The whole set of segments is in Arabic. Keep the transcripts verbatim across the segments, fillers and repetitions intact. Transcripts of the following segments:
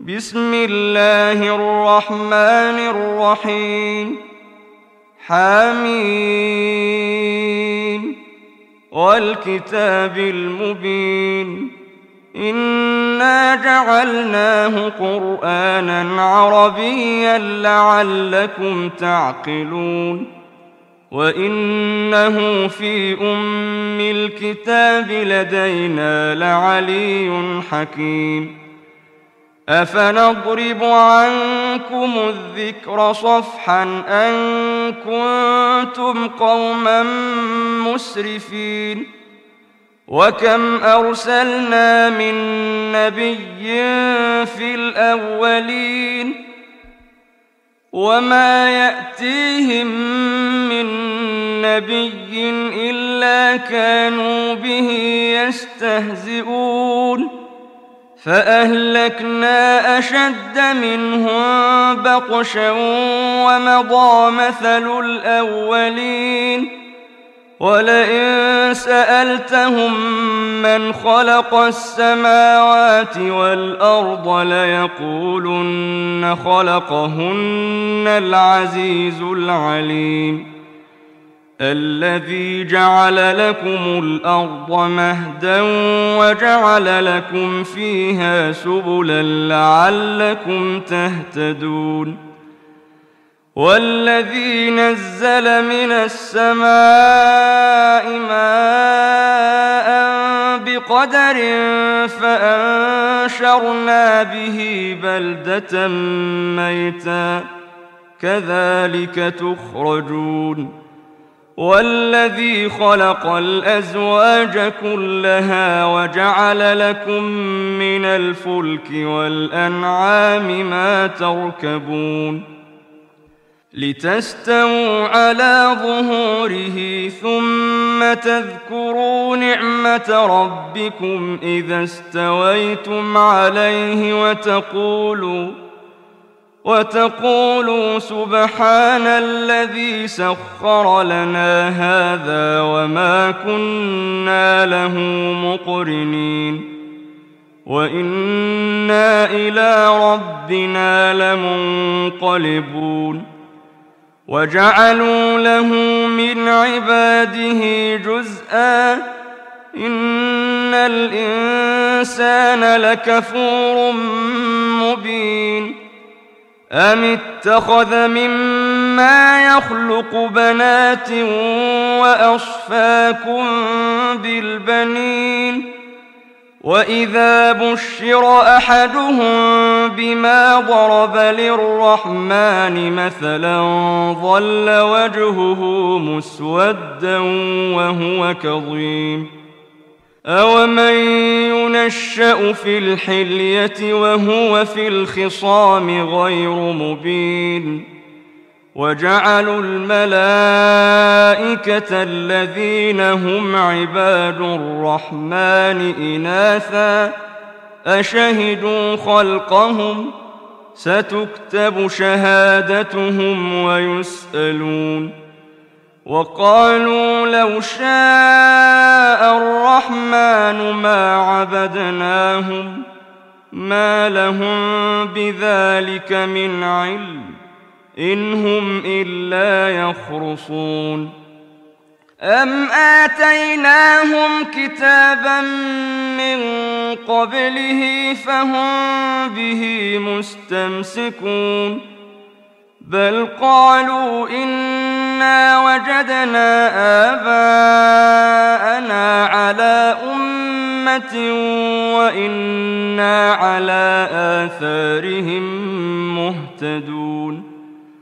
بسم الله الرحمن الرحيم حميم والكتاب المبين إنا جعلناه قرآنا عربيا لعلكم تعقلون وإنه في أم الكتاب لدينا لعلي حكيم أفنضرب عنكم الذكر صفحا أن كنتم قوما مسرفين وكم أرسلنا من نبي في الأولين وما يأتيهم من نبي إلا كانوا به يستهزئون فأهلكنا أشد منهم بطشا ومضى مثل الأولين ولئن سألتهم من خلق السماوات والأرض ليقولن خلقهن العزيز العليم الذي جعل لكم الأرض مهدا وجعل لكم فيها سبلا لعلكم تهتدون والذي نزل من السماء ماء بقدر فأنشرنا به بلدة ميتا كذلك تخرجون والذي خلق الأزواج كلها وجعل لكم من الفلك والأنعام ما تركبون لتستووا على ظهوره ثم تذكروا نعمة ربكم إذا استويتم عليه وتقولوا وتقولوا سبحان الذي سخر لنا هذا وما كنا له مقرنين وإنا إلى ربنا لمنقلبون وجعلوا له من عباده جزءا إن الإنسان لكفور مبين أم اتخذ مما يخلق بنات وأصفاكم بالبنين وإذا بشر أحدهم بما ضرب للرحمن مثلا ظل وجهه مسودا وهو كظيم أومن ينشأ في الحلية وهو في الخصام غير مبين وجعلوا الملائكة الذين هم عباد الرحمن إناثا أشهدوا خلقهم ستكتب شهادتهم ويسألون وقالوا لو شاء الرحمن ما عبدناهم ما لهم بذلك من علم إن هم إلا يخرصون أم آتيناهم كتابا من قبله فهم به مستمسكون بل قالوا إنا وجدنا آباءنا على أمة وإنا على آثارهم مهتدون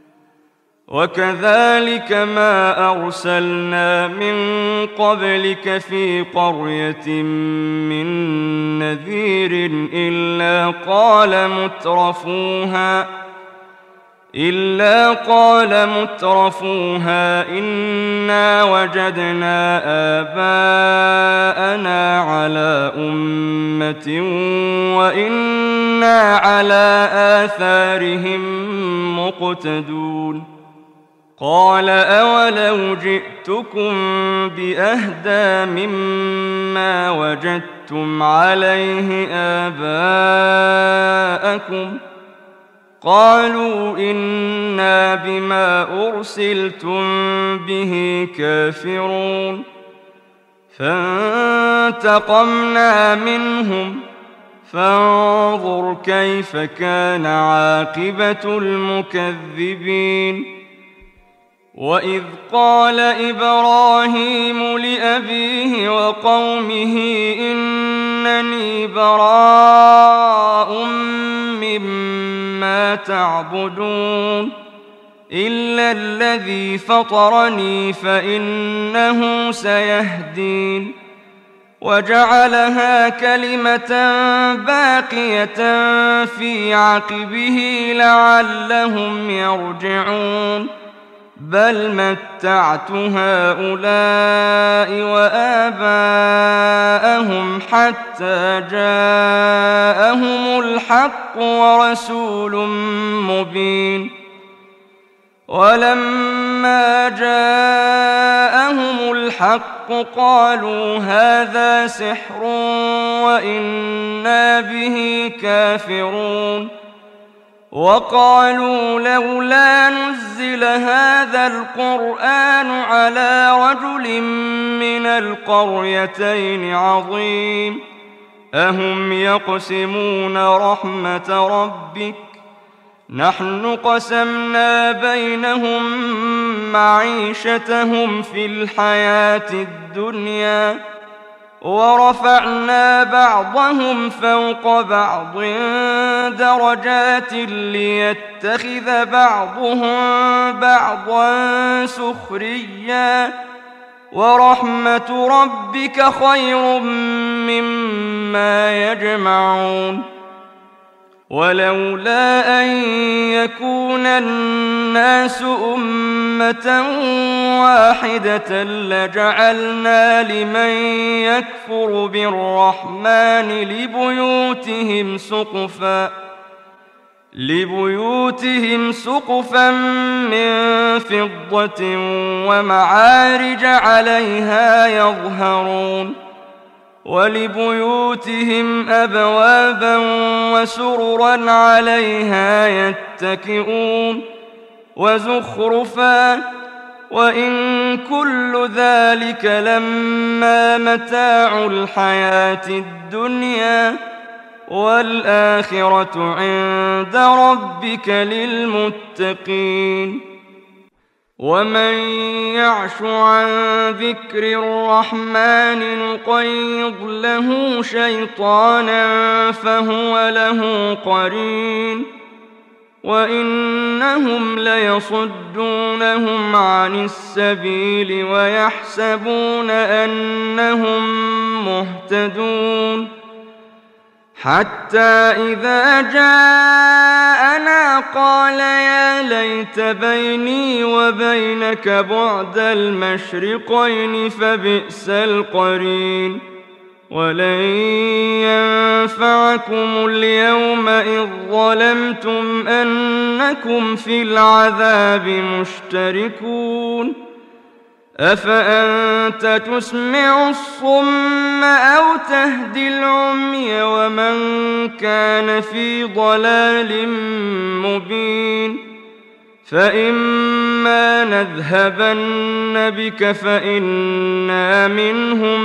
وكذلك ما أرسلنا من قبلك في قرية من نذير إلا قال مترفوها إلا قال مترفوها إنا وجدنا آباءنا على أمة وإنا على آثارهم مقتدون قال أولو جئتكم بأهدى مما وجدتم عليه آباءكم قالوا إنا بما أرسلتم به كافرون فانتقمنا منهم فانظر كيف كان عاقبة المكذبين وإذ قال إبراهيم لأبيه وقومه إنني براء مما تعبدون إلا الذي فطرني فإنه سيهدين وجعلها كلمة باقية في عقبه لعلهم يرجعون بل متعت هؤلاء وآباءهم حتى جاءهم الحق ورسول مبين ولما جاءهم الحق قالوا هذا سحر وإنا به كافرون وقالوا لولا نزل هذا القرآن على رجل من القريتين عظيم أهم يقسمون رحمة ربك نحن قسمنا بينهم معيشتهم في الحياة الدنيا ورفعنا بعضهم فوق بعض درجات ليتخذ بعضهم بعضا سخريا ورحمة ربك خير مما يجمعون ولولا أن يكون الناس أمة واحدة لجعلنا لمن يكفر بالرحمن لبيوتهم سقفا لبيوتهم سقفا من فضة ومعارج عليها يظهرون ولبيوتهم أبوابا وسررا عليها يتكئون وزخرفا وإن كل ذلك لما متاع الحياة الدنيا والآخرة عند ربك للمتقين ومن يعش عن ذكر الرحمن نقيض له شيطانا فهو له قرين وإنهم ليصدونهم عن السبيل ويحسبون أنهم مهتدون حتى إذا جاءنا قال يا ليت بيني وبينك بعد المشرقين فبئس القرين ولن ينفعكم اليوم إذ ظلمتم أنكم في العذاب مشتركون أفأنت تسمع الصم أو تهدي العمي ومن كان في ضلال مبين فإما نذهبن بك فإنا منهم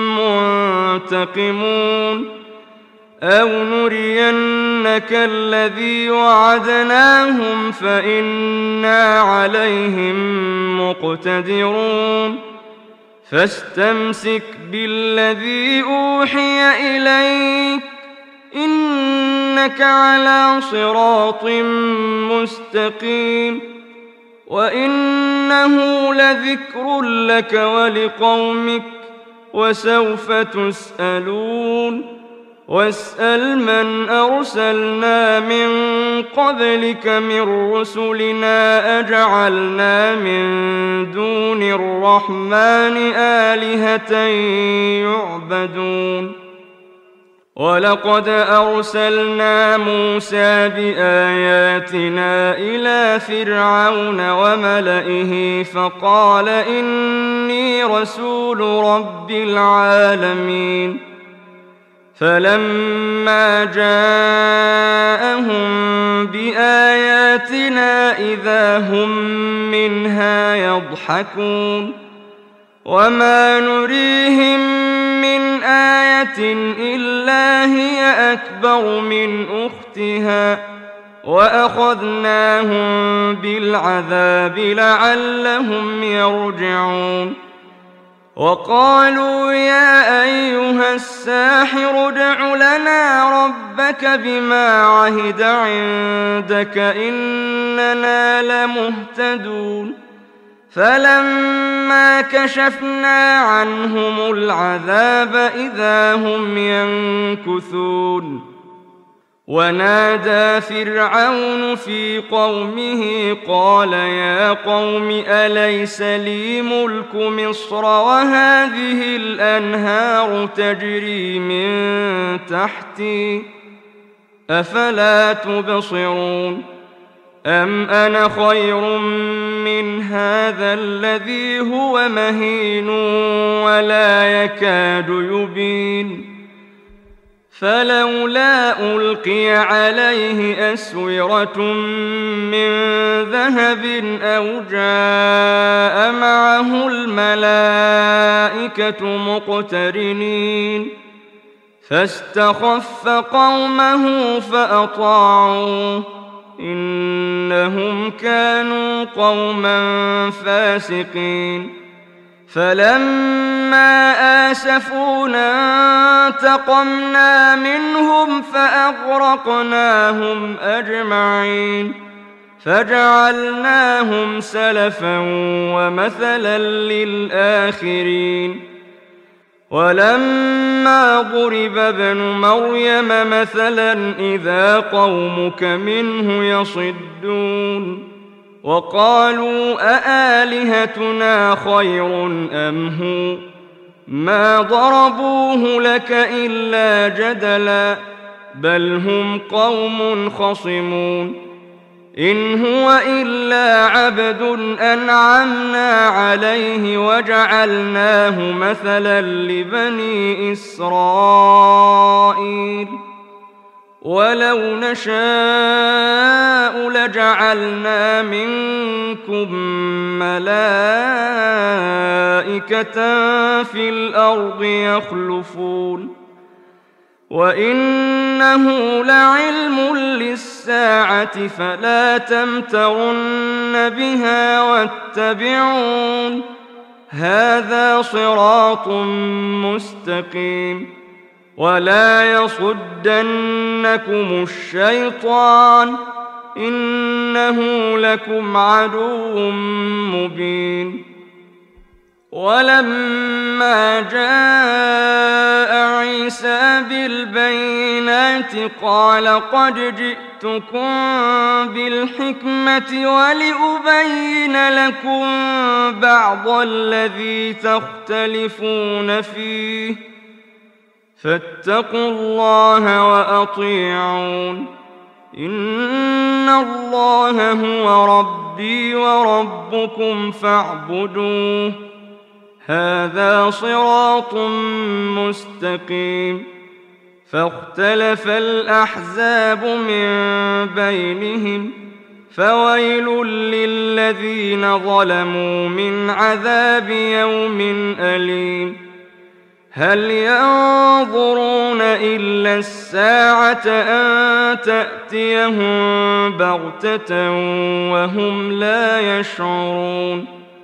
منتقمون أو نرينك الذي وعدناهم فإنا عليهم مقتدرون فاستمسك بالذي أوحي إليك إنك على صراط مستقيم وإنه لذكر لك ولقومك وسوف تسألون واسأل من أرسلنا من قبلك من رسلنا أجعلنا من دون الرحمن آلهة يعبدون ولقد أرسلنا موسى بآياتنا إلى فرعون وملئه فقال إني رسول رب العالمين فلما جاءهم بآياتنا إذا هم منها يضحكون وما نريهم من آية إلا هي أكبر من أختها وأخذناهم بالعذاب لعلهم يرجعون وقالوا يا أيها الساحر ادع لنا ربك بما عهد عندك إننا لمهتدون فلما كشفنا عنهم العذاب إذا هم ينكثون ونادى فرعون في قومه قال يا قوم أليس لي ملك مصر وهذه الأنهار تجري من تحتي أفلا تبصرون أم أنا خير من هذا الذي هو مهين ولا يكاد يبين فلولا ألقي عليه أسورة من ذهب أو جاء معه الملائكة مقترنين فاستخف قومه فأطاعوه إنهم كانوا قوما فاسقين فلما آسفونا انتقمنا منهم فأغرقناهم أجمعين فجعلناهم سلفا ومثلا للآخرين ولما ضرب ابن مريم مثلا إذا قومك منه يصدون وقالوا أآلهتنا خير أم هو ما ضربوه لك إلا جدلا بل هم قوم خصمون إن هو إلا عبد أنعمنا عليه وجعلناه مثلا لبني إسرائيل ولو نشاء لجعلنا منكم ملائكة في الأرض يخلفون وإنه لعلم للساعة فلا تمترن بها واتبعون هذا صراط مستقيم ولا يصدنكم الشيطان إنه لكم عدو مبين ولما جاء عيسى بالبينات قال قد جئتكم بالحكمة ولأبين لكم بعض الذي تختلفون فيه فاتقوا الله وأطيعون إن الله هو ربي وربكم فاعبدوه هذا صراط مستقيم فاختلف الأحزاب من بينهم فويل للذين ظلموا من عذاب يوم أليم هل ينظرون إلا الساعة أن تأتيهم بغتة وهم لا يشعرون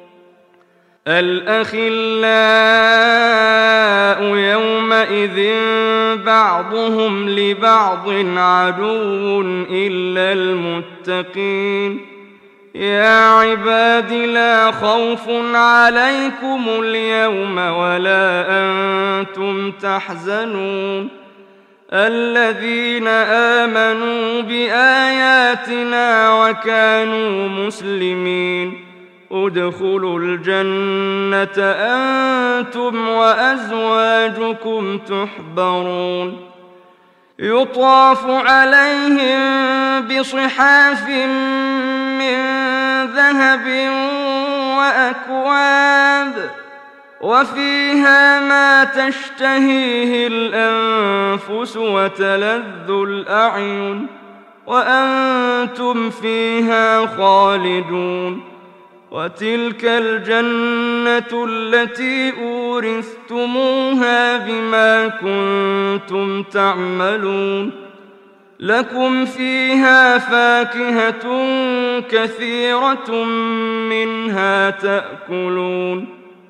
الأخلاء يومئذ بعضهم لبعض عدو إلا المتقين يا عباد لا خوف عليكم اليوم ولا أنتم تحزنون الذين آمنوا بآياتنا وكانوا مسلمين ادخلوا الجنة أنتم وأزواجكم تحبرون يطاف عليهم بصحاف من ذهب وأكواب وفيها ما تشتهيه الأنفس وتلذ الأعين وأنتم فيها خالدون. وتلك الجنة التي أورثتموها بما كنتم تعملون لكم فيها فاكهة كثيرة منها تأكلون.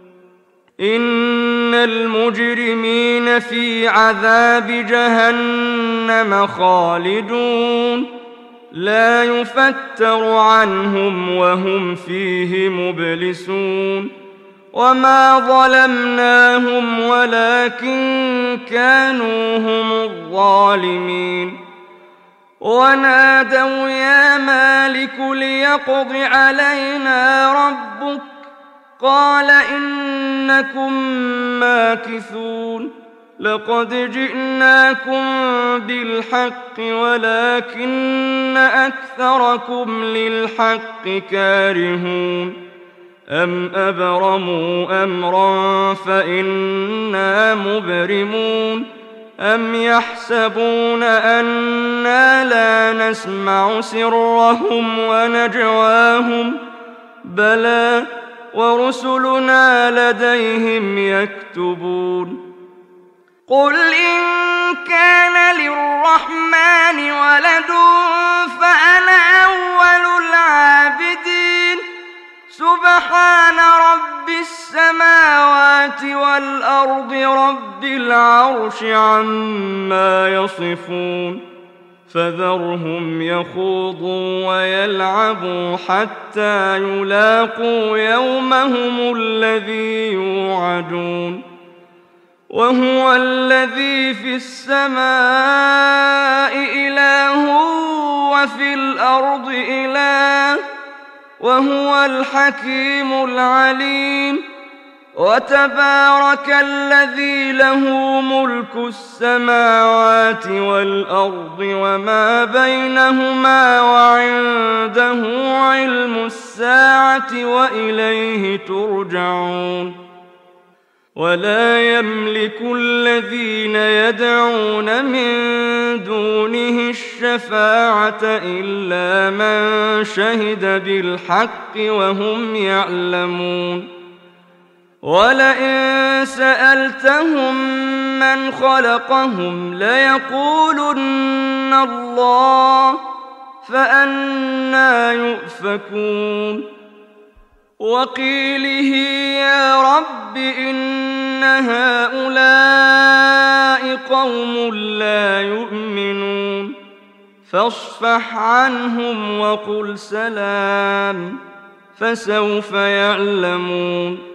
إن المجرمين في عذاب جهنم خالدون لا يفتر عنهم وهم فيه مبلسون. وما ظلمناهم ولكن كانوا هم الظالمين. ونادوا يا مالك ليقض علينا ربك قال إنكم ماكثون. لقد جئناكم بالحق ولكن أكثركم للحق كارهون. أم أبرموا أمرا فإنا مبرمون. أم يحسبون أنا لا نسمع سرهم ونجواهم بلى ورسلنا لديهم يكتبون. قل إن كان للرحمن ولد فأنا أول العابدين. سبحان رب السماوات والأرض رب العرش عما يصفون. فذرهم يخوضوا ويلعبوا حتى يلاقوا يومهم الذي يوعدون. وهو الذي في السماء إله وفي الأرض إله وهو الحكيم العليم. وتبارك الذي له ملك السماوات والأرض وما بينهما وعنده علم الساعة وإليه ترجعون. ولا يملك الذين يدعون من دونه الشفاعة إلا من شهد بالحق وهم يعلمون. ولئن سألتهم من خلقهم ليقولن الله فأنى يؤفكون. وقيله يا رب إن هؤلاء قوم لا يؤمنون فاصفح عنهم وقل سلام فسوف يعلمون.